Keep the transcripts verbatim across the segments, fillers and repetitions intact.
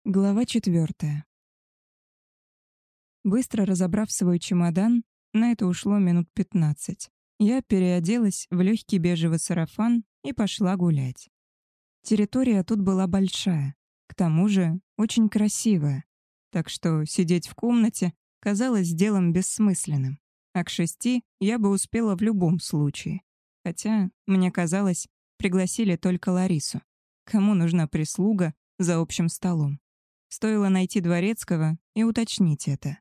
Глава четвертая. Быстро разобрав свой чемодан, на это ушло минут пятнадцать, я переоделась в легкий бежевый сарафан и пошла гулять. Территория тут была большая, к тому же очень красивая, так что сидеть в комнате казалось делом бессмысленным, а к шести я бы успела в любом случае. Хотя, мне казалось, пригласили только Ларису. Кому нужна прислуга за общим столом? Стоило найти дворецкого и уточнить это.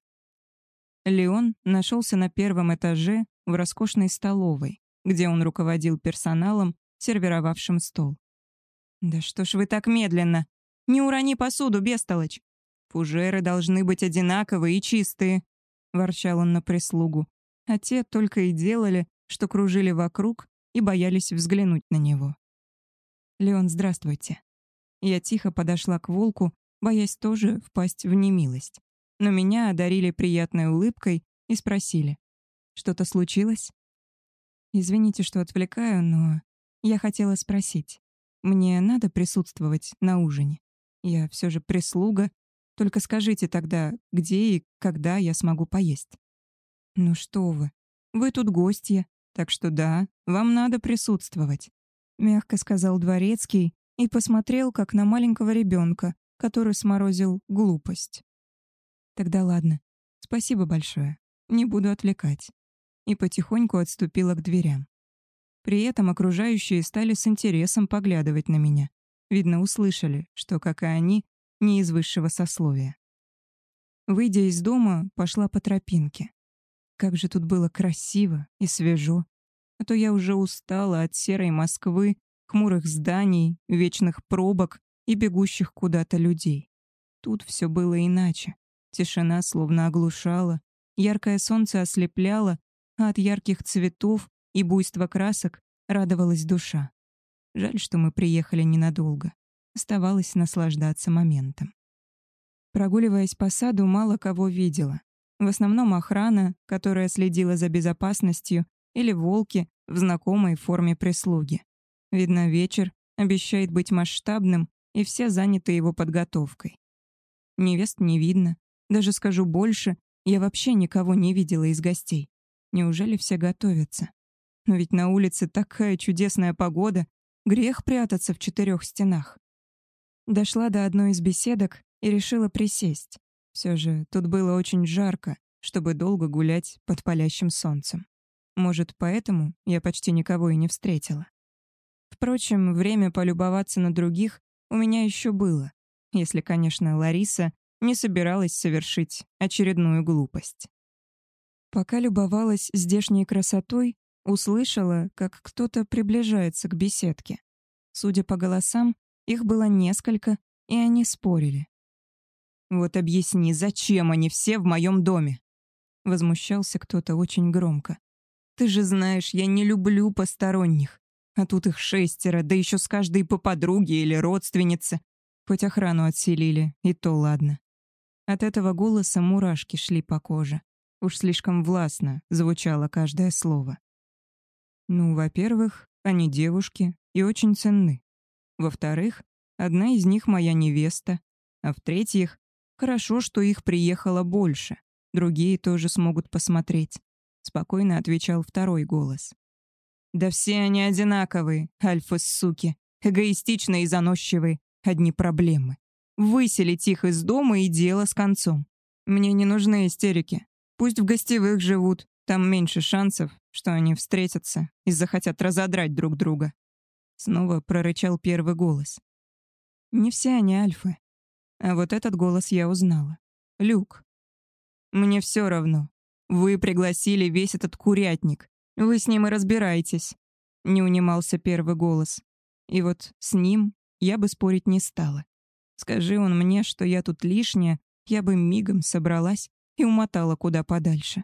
Леон нашелся на первом этаже в роскошной столовой, где он руководил персоналом, сервировавшим стол. «Да что ж вы так медленно? Не урони посуду, бестолочь! Фужеры должны быть одинаковые и чистые», — ворчал он на прислугу, а те только и делали, что кружили вокруг и боялись взглянуть на него. «Леон, здравствуйте». Я тихо подошла к волку, боясь тоже впасть в немилость. Но меня одарили приятной улыбкой и спросили: «Что-то случилось?» «Извините, что отвлекаю, но я хотела спросить. Мне надо присутствовать на ужине? Я все же прислуга. Только скажите тогда, где и когда я смогу поесть». «Ну что вы, вы тут гостья, так что да, вам надо присутствовать», — мягко сказал дворецкий и посмотрел, как на маленького ребенка, который сморозил глупость. «Тогда ладно. Спасибо большое. Не буду отвлекать». И потихоньку отступила к дверям. При этом окружающие стали с интересом поглядывать на меня. Видно, услышали, что, как и они, не из высшего сословия. Выйдя из дома, пошла по тропинке. Как же тут было красиво и свежо. А то я уже устала от серой Москвы, хмурых зданий, вечных пробок и бегущих куда-то людей. Тут все было иначе. Тишина словно оглушала, яркое солнце ослепляло, а от ярких цветов и буйства красок радовалась душа. Жаль, что мы приехали ненадолго. Оставалось наслаждаться моментом. Прогуливаясь по саду, мало кого видела. В основном охрана, которая следила за безопасностью, или волки в знакомой форме прислуги. Видно, вечер обещает быть масштабным, и все заняты его подготовкой. Невест не видно. Даже скажу больше, я вообще никого не видела из гостей. Неужели все готовятся? Но ведь на улице такая чудесная погода, грех прятаться в четырех стенах. Дошла до одной из беседок и решила присесть. Все же тут было очень жарко, чтобы долго гулять под палящим солнцем. Может, поэтому я почти никого и не встретила. Впрочем, время полюбоваться на других у меня еще было, если, конечно, Лариса не собиралась совершить очередную глупость. Пока любовалась здешней красотой, услышала, как кто-то приближается к беседке. Судя по голосам, их было несколько, и они спорили. «Вот объясни, зачем они все в моем доме?» Возмущался кто-то очень громко. «Ты же знаешь, я не люблю посторонних. А тут их шестеро, да еще с каждой по подруге или родственнице. Хоть охрану отселили, и то ладно». От этого голоса мурашки шли по коже. Уж слишком властно звучало каждое слово. Ну, во-первых, они девушки и очень ценны. Во-вторых, одна из них моя невеста. А в-третьих, хорошо, что их приехало больше. Другие тоже смогут посмотреть. Спокойно отвечал второй голос. «Да все они одинаковые, альфа-суки. Эгоистичные и заносчивые. Одни проблемы. Выселить их из дома и дело с концом. Мне не нужны истерики. Пусть в гостевых живут, там меньше шансов, что они встретятся и захотят разодрать друг друга». Снова прорычал первый голос. Не все они альфы. А вот этот голос я узнала. Люк. «Мне все равно. Вы пригласили весь этот курятник. Вы с ним и разбирайтесь», — не унимался первый голос. И вот с ним я бы спорить не стала. Скажи он мне, что я тут лишняя, я бы мигом собралась и умотала куда подальше.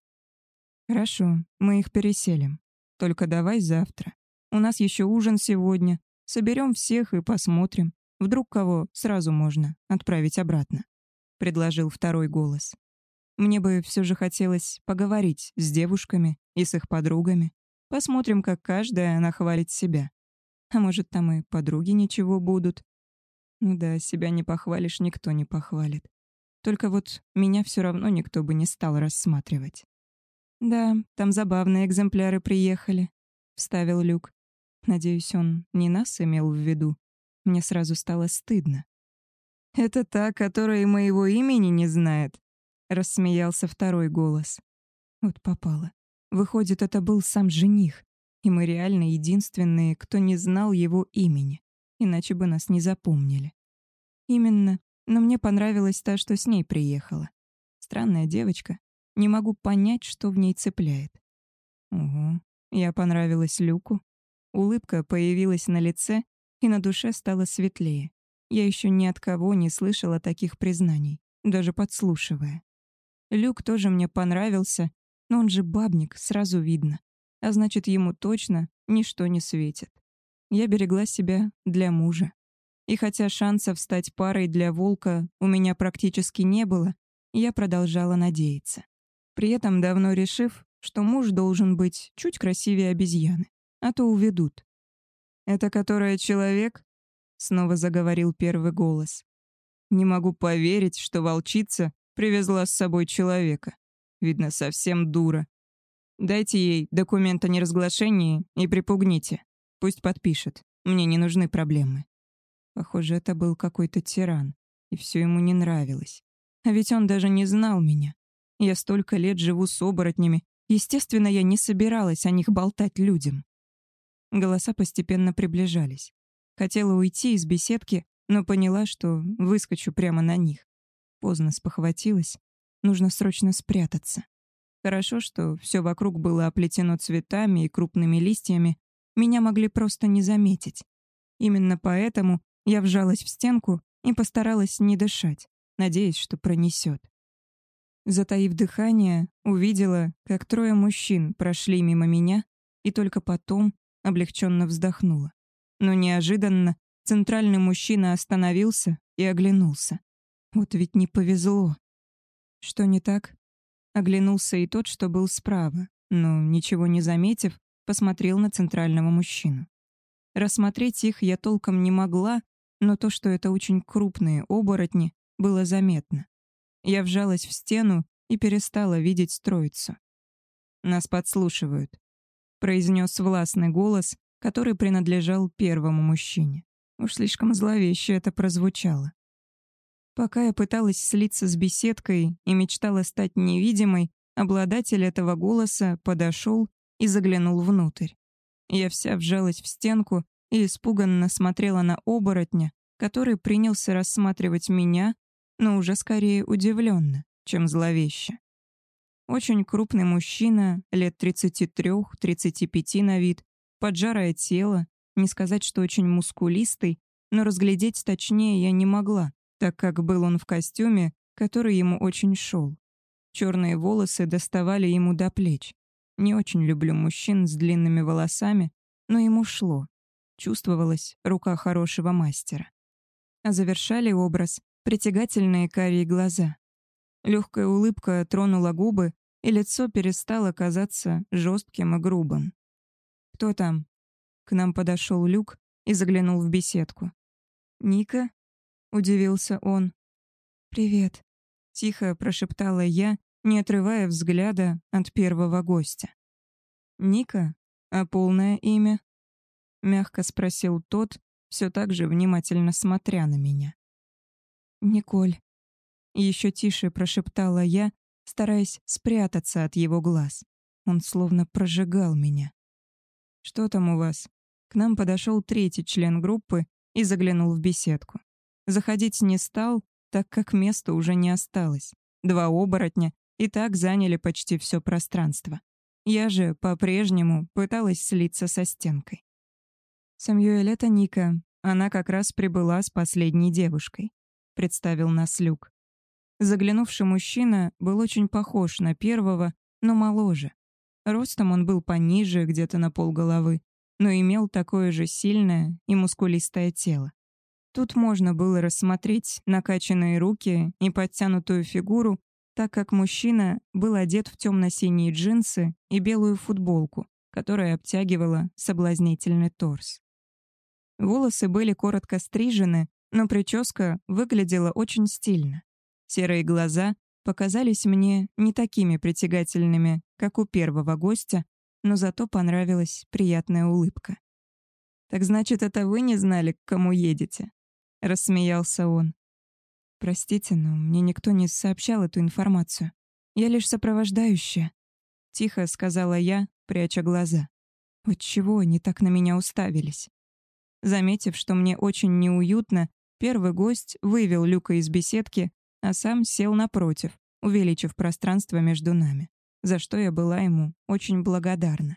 «Хорошо, мы их переселим. Только давай завтра. У нас еще ужин сегодня. Соберем всех и посмотрим. Вдруг кого сразу можно отправить обратно», — предложил второй голос. Мне бы все же хотелось поговорить с девушками и с их подругами. Посмотрим, как каждая нахвалит себя. А может, там и подруги ничего будут. Ну да, себя не похвалишь, никто не похвалит. Только вот меня все равно никто бы не стал рассматривать. «Да, там забавные экземпляры приехали», — вставил Люк. Надеюсь, он не нас имел в виду. Мне сразу стало стыдно. «Это та, которая и моего имени не знает», — рассмеялся второй голос. Вот попало. Выходит, это был сам жених, и мы реально единственные, кто не знал его имени, иначе бы нас не запомнили. Именно, но мне понравилась та, что с ней приехала. Странная девочка. Не могу понять, что в ней цепляет. Угу, я понравилась Люку. Улыбка появилась на лице, и на душе стало светлее. Я еще ни от кого не слышала таких признаний, даже подслушивая. Люк тоже мне понравился, но он же бабник, сразу видно. А значит, ему точно ничто не светит. Я берегла себя для мужа. И хотя шансов стать парой для волка у меня практически не было, я продолжала надеяться. При этом давно решив, что муж должен быть чуть красивее обезьяны, а то уведут. «Это которая человек?» — снова заговорил первый голос. «Не могу поверить, что волчица привезла с собой человека. Видно, совсем дура. Дайте ей документ о неразглашении и припугните. Пусть подпишет. Мне не нужны проблемы». Похоже, это был какой-то тиран, и все ему не нравилось. А ведь он даже не знал меня. Я столько лет живу с оборотнями. Естественно, я не собиралась о них болтать людям. Голоса постепенно приближались. Хотела уйти из беседки, но поняла, что выскочу прямо на них. Поздно спохватилась. Нужно срочно спрятаться. Хорошо, что все вокруг было оплетено цветами и крупными листьями. Меня могли просто не заметить. Именно поэтому я вжалась в стенку и постаралась не дышать, надеясь, что пронесет. Затаив дыхание, увидела, как трое мужчин прошли мимо меня, и только потом облегченно вздохнула. Но неожиданно центральный мужчина остановился и оглянулся. Вот ведь не повезло. Что не так? Оглянулся и тот, что был справа, но, ничего не заметив, посмотрел на центрального мужчину. Рассмотреть их я толком не могла, но то, что это очень крупные оборотни, было заметно. Я вжалась в стену и перестала видеть троицу. «Нас подслушивают», — произнес властный голос, который принадлежал первому мужчине. Уж слишком зловеще это прозвучало. Пока я пыталась слиться с беседкой и мечтала стать невидимой, обладатель этого голоса подошел и заглянул внутрь. Я вся вжалась в стенку и испуганно смотрела на оборотня, который принялся рассматривать меня, но уже скорее удивленно, чем зловеще. Очень крупный мужчина, лет тридцати трёх тридцати пяти на вид, поджарое тело, не сказать, что очень мускулистый, но разглядеть точнее я не могла, так как был он в костюме, который ему очень шел. Черные волосы доставали ему до плеч. Не очень люблю мужчин с длинными волосами, но ему шло. Чувствовалась рука хорошего мастера. А завершали образ притягательные карие глаза. Легкая улыбка тронула губы, и лицо перестало казаться жестким и грубым. «Кто там?» К нам подошел Люк и заглянул в беседку. «Ника?» — удивился он. «Привет», — тихо прошептала я, не отрывая взгляда от первого гостя. «Ника? А полное имя?» — мягко спросил тот, все так же внимательно смотря на меня. «Николь», — еще тише прошептала я, стараясь спрятаться от его глаз. Он словно прожигал меня. «Что там у вас?» К нам подошел третий член группы и заглянул в беседку. Заходить не стал, так как места уже не осталось. Два оборотня и так заняли почти все пространство. Я же по-прежнему пыталась слиться со стенкой. «Самьюэль, это Ника. Она как раз прибыла с последней девушкой», — представил нас Люк. Заглянувший мужчина был очень похож на первого, но моложе. Ростом он был пониже, где-то на полголовы, но имел такое же сильное и мускулистое тело. Тут можно было рассмотреть накачанные руки и подтянутую фигуру, так как мужчина был одет в темно-синие джинсы и белую футболку, которая обтягивала соблазнительный торс. Волосы были коротко стрижены, но прическа выглядела очень стильно. Серые глаза показались мне не такими притягательными, как у первого гостя, но зато понравилась приятная улыбка. «Так значит, это вы не знали, к кому едете?» — рассмеялся он. «Простите, но мне никто не сообщал эту информацию. Я лишь сопровождающая», — тихо сказала я, пряча глаза. Отчего они так на меня уставились? Заметив, что мне очень неуютно, первый гость вывел Люка из беседки, а сам сел напротив, увеличив пространство между нами, за что я была ему очень благодарна.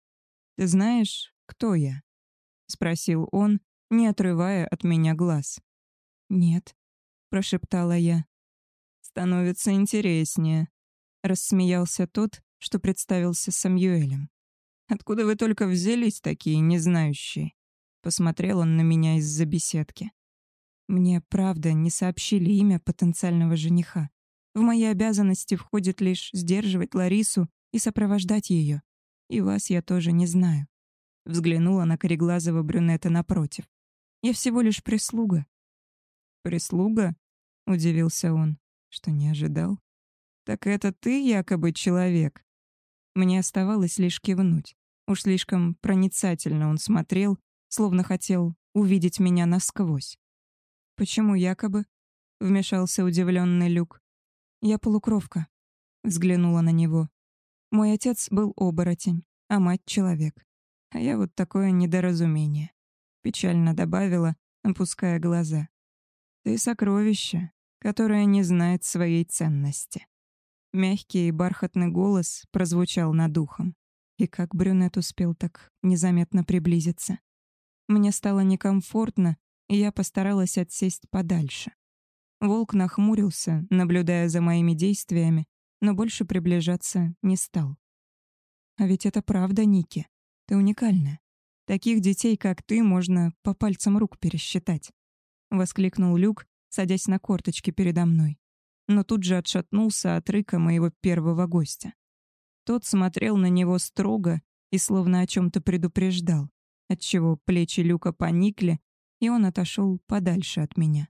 «Ты знаешь, кто я?» — спросил он, не отрывая от меня глаз. «Нет», — прошептала я. «Становится интереснее», — рассмеялся тот, что представился Самюэлем. «Откуда вы только взялись, такие незнающие?» Посмотрел он на меня из-за беседки. Мне, правда, не сообщили имя потенциального жениха. В мои обязанности входит лишь сдерживать Ларису и сопровождать ее. И вас я тоже не знаю. Взглянула на кореглазого брюнета напротив. Я всего лишь прислуга. «Прислуга?» — удивился он, что не ожидал. «Так это ты якобы человек?» Мне оставалось лишь кивнуть. Уж слишком проницательно он смотрел, словно хотел увидеть меня насквозь. «Почему якобы?» — вмешался удивленный Люк. «Я полукровка», — взглянула на него. «Мой отец был оборотень, а мать — человек. А я вот такое недоразумение», — печально добавила, опуская глаза. «Ты сокровище, которое не знает своей ценности». Мягкий и бархатный голос прозвучал над ухом. И как брюнет успел так незаметно приблизиться. Мне стало некомфортно, и я постаралась отсесть подальше. Волк нахмурился, наблюдая за моими действиями, но больше приближаться не стал. «А ведь это правда, Ники. Ты уникальная. Таких детей, как ты, можно по пальцам рук пересчитать», — воскликнул Люк, садясь на корточки передо мной. Но тут же отшатнулся от рыка моего первого гостя. Тот смотрел на него строго и словно о чем-то предупреждал, отчего плечи Люка поникли, и он отошел подальше от меня.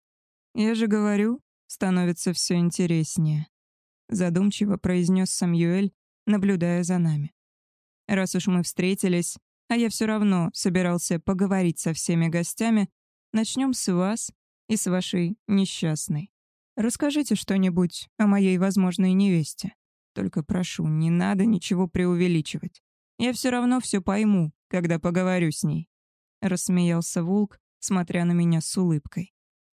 «Я же говорю, становится все интереснее», — задумчиво произнес Самюэль, наблюдая за нами. «Раз уж мы встретились, а я все равно собирался поговорить со всеми гостями, начнем с вас и с вашей несчастной. Расскажите что-нибудь о моей возможной невесте. Только прошу, не надо ничего преувеличивать. Я все равно все пойму, когда поговорю с ней», — рассмеялся волк, смотря на меня с улыбкой.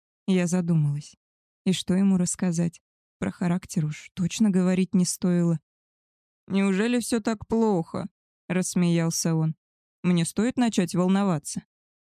Я задумалась. И что ему рассказать? Про характер уж точно говорить не стоило. «Неужели все так плохо?» — рассмеялся он. «Мне стоит начать волноваться?»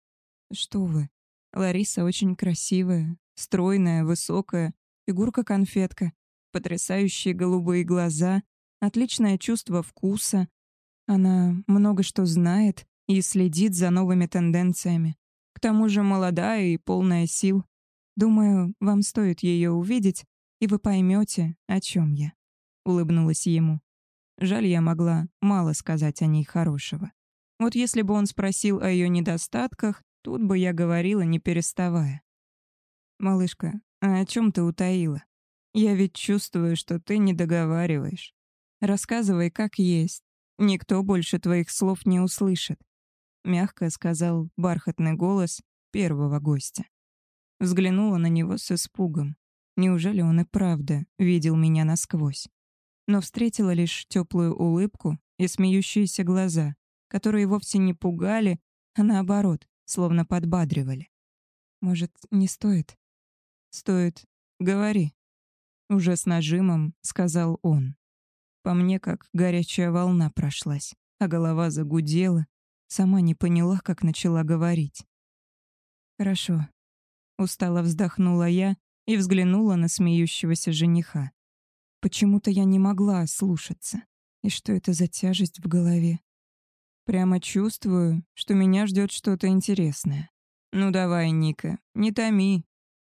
«Что вы? Лариса очень красивая, стройная, высокая, фигурка-конфетка, потрясающие голубые глаза, отличное чувство вкуса. Она много что знает и следит за новыми тенденциями. К тому же молодая и полная сил. Думаю, вам стоит ее увидеть, и вы поймете, о чем я», — улыбнулась ему. Жаль, я могла мало сказать о ней хорошего. Вот если бы он спросил о ее недостатках, тут бы я говорила, не переставая. «Малышка, а о чем ты утаила? Я ведь чувствую, что ты не договариваешь. Рассказывай, как есть. Никто больше твоих слов не услышит», — мягко сказал бархатный голос первого гостя. Взглянула на него с испугом. Неужели он и правда видел меня насквозь? Но встретила лишь теплую улыбку и смеющиеся глаза, которые вовсе не пугали, а наоборот, словно подбадривали. «Может, не стоит?» «Стоит. Говори», — уже с нажимом сказал он. По мне как горячая волна прошлась, а голова загудела. Сама не поняла, как начала говорить. «Хорошо», — устало вздохнула я и взглянула на смеющегося жениха. Почему-то я не могла слушаться. И что это за тяжесть в голове? Прямо чувствую, что меня ждет что-то интересное. Ну давай, Ника, не томи.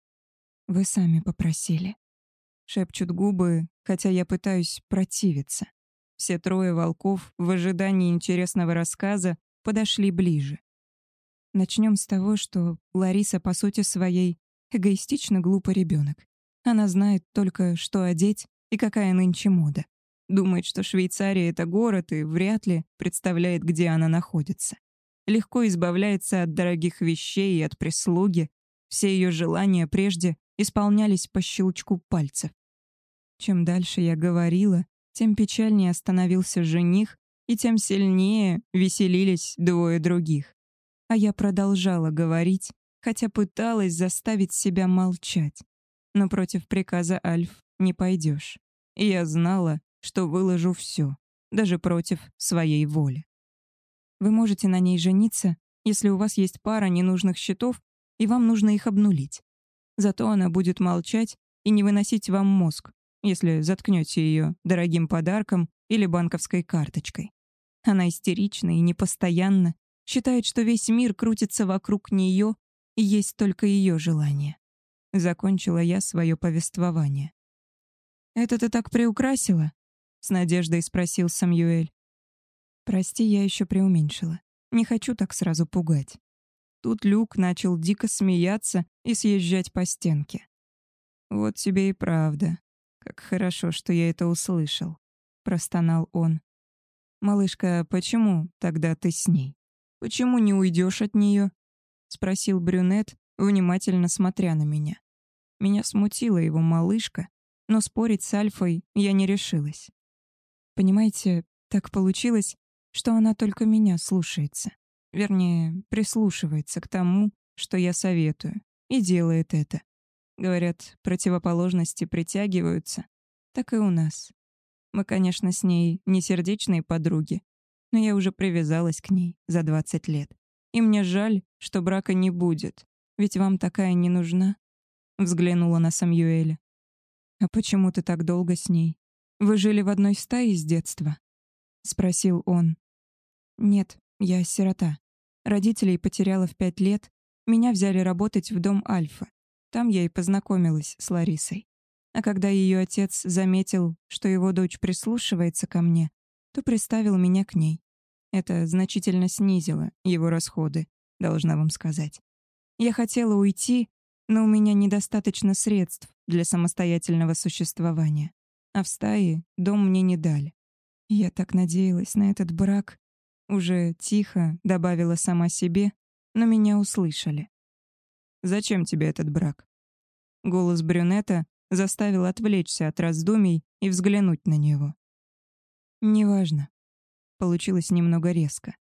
«Вы сами попросили», — шепчут губы, хотя я пытаюсь противиться. Все трое волков в ожидании интересного рассказа подошли ближе. Начнем с того, что Лариса по сути своей эгоистично глупый ребенок. Она знает только, что одеть и какая нынче мода. Думает, что Швейцария — это город, и вряд ли представляет, где она находится. Легко избавляется от дорогих вещей и от прислуги. Все ее желания прежде исполнялись по щелчку пальцев. Чем дальше я говорила, тем печальнее становился жених, и тем сильнее веселились двое других. А я продолжала говорить, хотя пыталась заставить себя молчать. Но против приказа Альф не пойдешь. И я знала, что выложу все, даже против своей воли. Вы можете на ней жениться, если у вас есть пара ненужных счетов, и вам нужно их обнулить. Зато она будет молчать и не выносить вам мозг, если заткнете ее дорогим подарком или банковской карточкой. Она истерична и непостоянна, считает, что весь мир крутится вокруг нее и есть только ее желание. Закончила я свое повествование. «Это ты так приукрасила?» — с надеждой спросил Самюэль. «Прости, я еще преуменьшила. Не хочу так сразу пугать». Тут Люк начал дико смеяться и съезжать по стенке. «Вот тебе и правда. Как хорошо, что я это услышал», — простонал он. «Малышка, почему тогда ты с ней? Почему не уйдешь от нее?» — спросил брюнет, внимательно смотря на меня. Меня смутила его малышка, но спорить с Альфой я не решилась. Понимаете, так получилось, что она только меня слушается. Вернее, прислушивается к тому, что я советую, и делает это. Говорят, противоположности притягиваются. Так и у нас. Мы, конечно, с ней не сердечные подруги, но я уже привязалась к ней за двадцать лет. И мне жаль, что брака не будет, ведь вам такая не нужна. Взглянула на Самюэля. «А почему ты так долго с ней? Вы жили в одной стае с детства?» — спросил он. «Нет, я сирота. Родителей потеряла в пять лет. Меня взяли работать в дом Альфа. Там я и познакомилась с Ларисой. А когда ее отец заметил, что его дочь прислушивается ко мне, то приставил меня к ней. Это значительно снизило его расходы, должна вам сказать. Я хотела уйти, но у меня недостаточно средств для самостоятельного существования. А в стае дом мне не дали. Я так надеялась на этот брак. Уже тихо добавила сама себе, но меня услышали. «Зачем тебе этот брак?» Голос брюнета заставил отвлечься от раздумий и взглянуть на него. «Неважно». Получилось немного резко.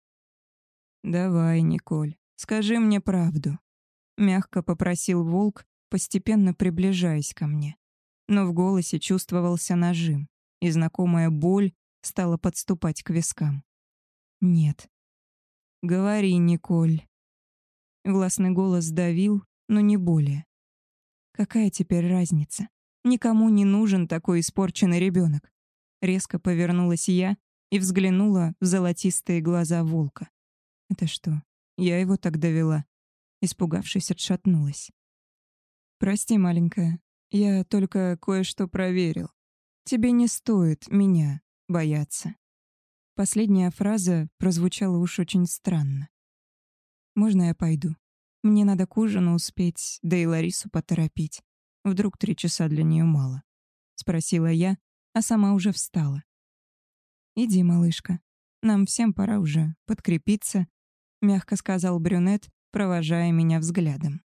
«Давай, Николь, скажи мне правду», — мягко попросил волк, постепенно приближаясь ко мне. Но в голосе чувствовался нажим, и знакомая боль стала подступать к вискам. «Нет». «Говори, Николь». Властный голос давил, но не более. Какая теперь разница? Никому не нужен такой испорченный ребенок. Резко повернулась я и взглянула в золотистые глаза волка. Это что, я его так довела? Испугавшись, отшатнулась. «Прости, маленькая, я только кое-что проверил. Тебе не стоит меня бояться». Последняя фраза прозвучала уж очень странно. «Можно я пойду? Мне надо к ужину успеть, да и Ларису поторопить. Вдруг три часа для нее мало?» — спросила я, а сама уже встала. «Иди, малышка, нам всем пора уже подкрепиться», — мягко сказал брюнет, провожая меня взглядом.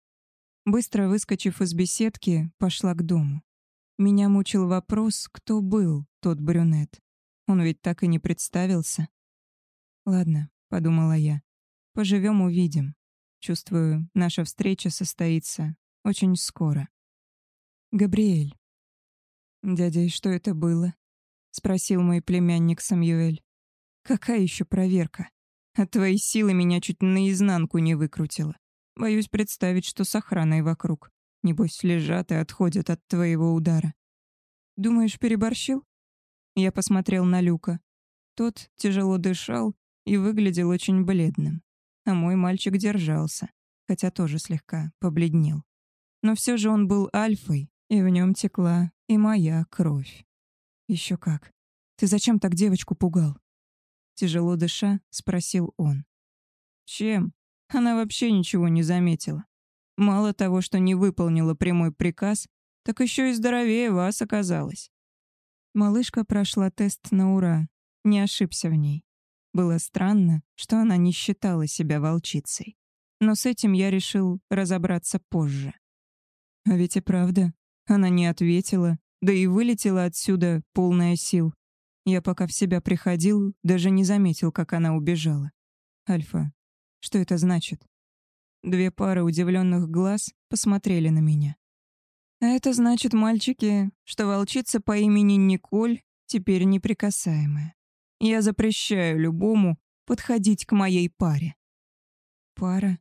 Быстро выскочив из беседки, пошла к дому. Меня мучил вопрос, кто был тот брюнет. Он ведь так и не представился. «Ладно», — подумала я, — «поживем, увидим. Чувствую, наша встреча состоится очень скоро». «Габриэль». «Дядя, и что это было?» — спросил мой племянник Самюэль. «Какая еще проверка? От твоей силы меня чуть наизнанку не выкрутило. Боюсь представить, что с охраной вокруг. Небось, лежат и отходят от твоего удара. Думаешь, переборщил?» Я посмотрел на Люка. Тот тяжело дышал и выглядел очень бледным. А мой мальчик держался, хотя тоже слегка побледнел. Но все же он был альфой, и в нем текла и моя кровь. Еще как. Ты зачем так девочку пугал? Тяжело дыша, спросил он. Чем? Она вообще ничего не заметила. Мало того, что не выполнила прямой приказ, так еще и здоровее вас оказалась. Малышка прошла тест на ура, не ошибся в ней. Было странно, что она не считала себя волчицей. Но с этим я решил разобраться позже. А ведь и правда, она не ответила, да и вылетела отсюда полная сил. Я пока в себя приходил, даже не заметил, как она убежала. Альфа, что это значит? Две пары удивленных глаз посмотрели на меня. А это значит, мальчики, что волчица по имени Николь теперь неприкасаемая. Я запрещаю любому подходить к моей паре. Пара?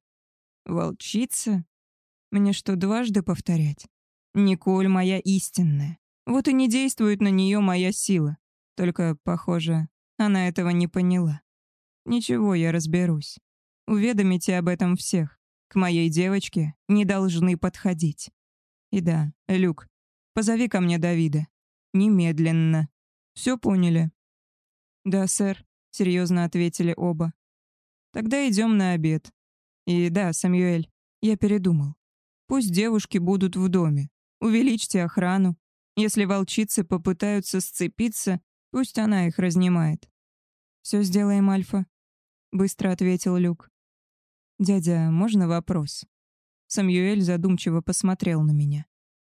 Волчица? Мне что, дважды повторять? Николь моя истинная. Вот и не действует на нее моя сила. Только, похоже, она этого не поняла. Ничего, я разберусь. Уведомите об этом всех. К моей девочке не должны подходить. И да, Люк, позови ко мне Давида. Немедленно. Все поняли? Да, сэр, серьезно ответили оба. Тогда идем на обед. И да, Самюэль, я передумал. Пусть девушки будут в доме. Увеличьте охрану. Если волчицы попытаются сцепиться, пусть она их разнимает. Все сделаем, Альфа, быстро ответил Люк. Дядя, можно вопрос? Самюэль задумчиво посмотрел на меня.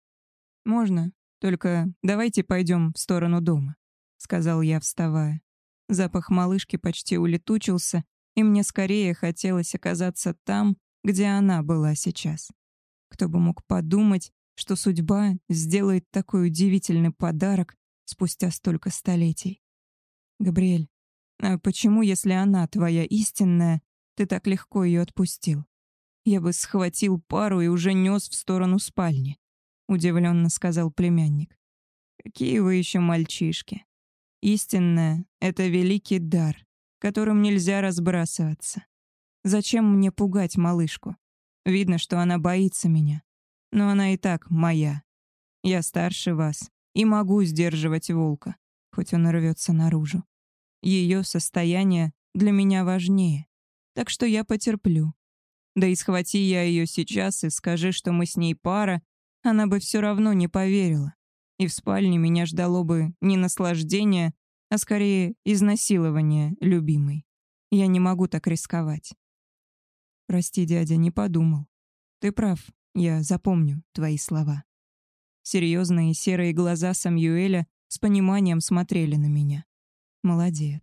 Можно, только давайте пойдем в сторону дома, сказал я, вставая. Запах малышки почти улетучился, и мне скорее хотелось оказаться там, где она была сейчас. Кто бы мог подумать, что судьба сделает такой удивительный подарок спустя столько столетий. Габриэль, а почему, если она твоя истинная, ты так легко ее отпустил? Я бы схватил пару и уже нес в сторону спальни, удивленно сказал племянник. Какие вы еще мальчишки. Истинная — это великий дар, которым нельзя разбрасываться. Зачем мне пугать малышку? Видно, что она боится меня. Но она и так моя. Я старше вас и могу сдерживать волка, хоть он рвется наружу. Ее состояние для меня важнее, так что я потерплю. Да и схвати я ее сейчас и скажи, что мы с ней пара, она бы все равно не поверила. И в спальне меня ждало бы не наслаждение, а скорее изнасилование любимой. Я не могу так рисковать. Прости, дядя, не подумал. Ты прав, я запомню твои слова. Серьезные серые глаза Самюэля с пониманием смотрели на меня. Молодец.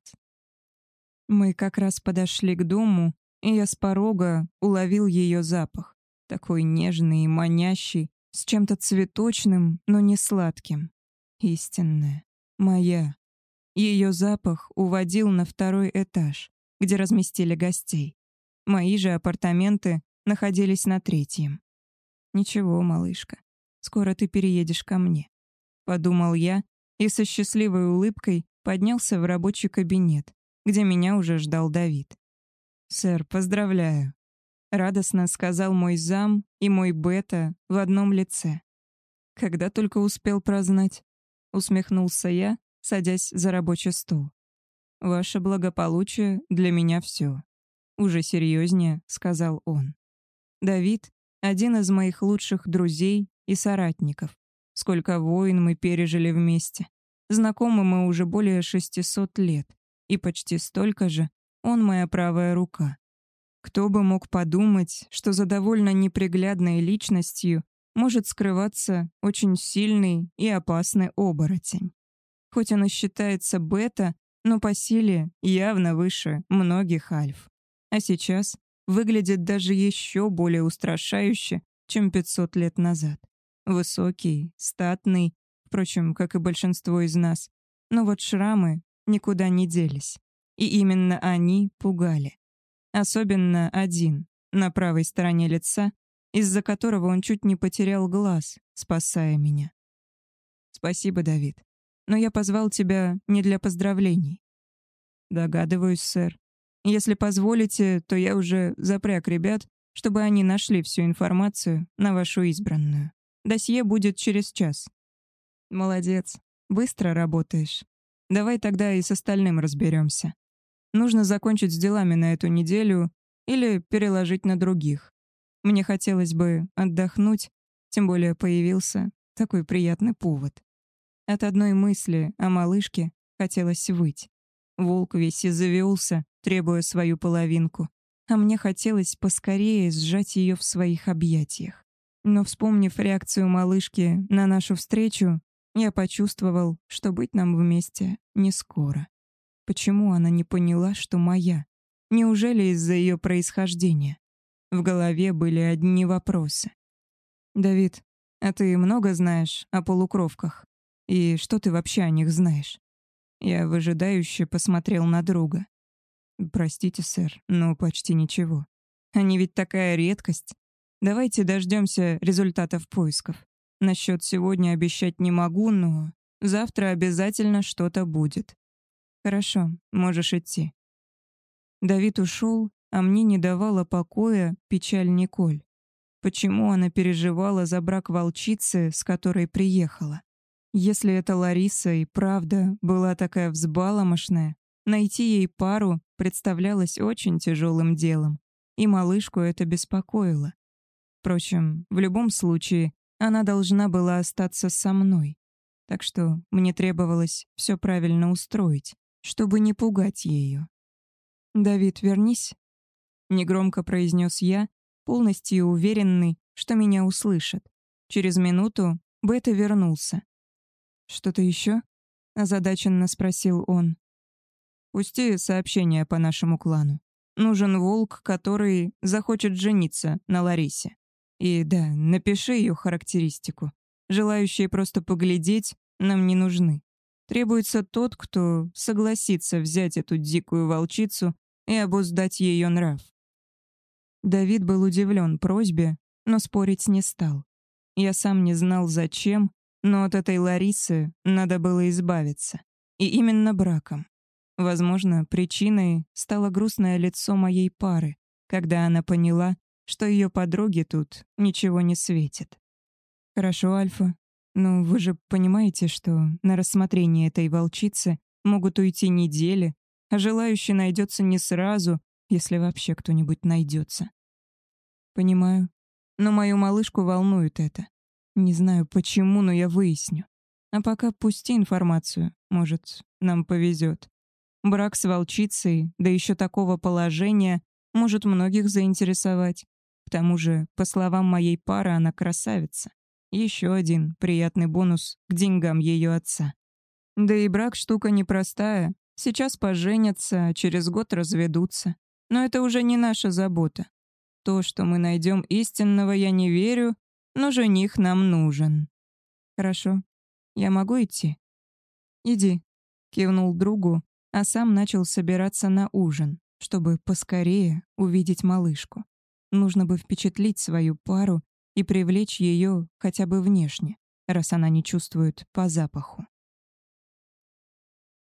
Мы как раз подошли к дому, и я с порога уловил ее запах. Такой нежный и манящий, с чем-то цветочным, но не сладким. Истинная. Моя. Ее запах уводил на второй этаж, где разместили гостей. Мои же апартаменты находились на третьем. «Ничего, малышка, скоро ты переедешь ко мне», — подумал я и со счастливой улыбкой поднялся в рабочий кабинет, где меня уже ждал Давид. «Сэр, поздравляю», — радостно сказал мой зам и мой бета в одном лице. «Когда только успел прознать», — усмехнулся я, садясь за рабочий стол. «Ваше благополучие для меня все», — уже серьезнее сказал он. Давид — один из моих лучших друзей и соратников. Сколько войн мы пережили вместе. Знакомы мы уже более шестисот лет, и почти столько же он моя правая рука. Кто бы мог подумать, что за довольно неприглядной личностью может скрываться очень сильный и опасный оборотень. Хоть он и считается бета, но по силе явно выше многих альф. А сейчас выглядит даже еще более устрашающе, чем пятьсот лет назад. Высокий, статный, впрочем, как и большинство из нас. Но вот шрамы никуда не делись. И именно они пугали. Особенно один, на правой стороне лица, из-за которого он чуть не потерял глаз, спасая меня. Спасибо, Давид. Но я позвал тебя не для поздравлений. Догадываюсь, сэр. Если позволите, то я уже запряг ребят, чтобы они нашли всю информацию на вашу избранную. Досье будет через час. Молодец. Быстро работаешь. Давай тогда и с остальным разберемся. Нужно закончить с делами на эту неделю, или переложить на других. Мне хотелось бы отдохнуть, тем более появился такой приятный повод. От одной мысли о малышке хотелось выть. Волк весь и завелся, требуя свою половинку, а мне хотелось поскорее сжать ее в своих объятиях. Но, вспомнив реакцию малышки на нашу встречу, я почувствовал, что быть нам вместе не скоро. Почему она не поняла, что моя? Неужели из-за ее происхождения? В голове были одни вопросы. «Давид, а ты много знаешь о полукровках? И что ты вообще о них знаешь?» Я выжидающе посмотрел на друга. «Простите, сэр, но почти ничего. Они ведь такая редкость. Давайте дождемся результатов поисков. Насчет сегодня обещать не могу, но завтра обязательно что-то будет. Хорошо, можешь идти». Давид ушел, а мне не давала покоя печаль Николь. Почему она переживала за брак волчицы, с которой приехала? Если эта Лариса и правда была такая взбаломошная, найти ей пару представлялось очень тяжелым делом, и малышку это беспокоило. Впрочем, в любом случае, она должна была остаться со мной, так что мне требовалось все правильно устроить, чтобы не пугать ее. «Давид, вернись», — негромко произнес я, полностью уверенный, что меня услышат. Через минуту Бета вернулся. «Что-то еще?» — озадаченно спросил он. «Пусти сообщение по нашему клану. Нужен волк, который захочет жениться на Ларисе. И да, напиши ее характеристику. Желающие просто поглядеть нам не нужны. Требуется тот, кто согласится взять эту дикую волчицу и обуздать ее нрав». Давид был удивлен просьбе, но спорить не стал. Я сам не знал, зачем, но от этой Ларисы надо было избавиться. И именно браком. Возможно, причиной стало грустное лицо моей пары, когда она поняла, что ее подруге тут ничего не светит. «Хорошо, Альфа. Но вы же понимаете, что на рассмотрение этой волчицы могут уйти недели, а желающий найдется не сразу, если вообще кто-нибудь найдется». «Понимаю. Но мою малышку волнует это. Не знаю почему, но я выясню. А пока пусти информацию, может, нам повезет. Брак с волчицей, да еще такого положения, может многих заинтересовать. К тому же, по словам моей пары, она красавица. Еще один приятный бонус к деньгам ее отца. Да и брак штука непростая. Сейчас поженятся, а через год разведутся. Но это уже не наша забота. То, что мы найдем истинного, я не верю, но жених нам нужен. Хорошо. Я могу идти? Иди, кивнул другу, а сам начал собираться на ужин, чтобы поскорее увидеть малышку. Нужно бы впечатлить свою пару и привлечь ее хотя бы внешне, раз она не чувствует по запаху.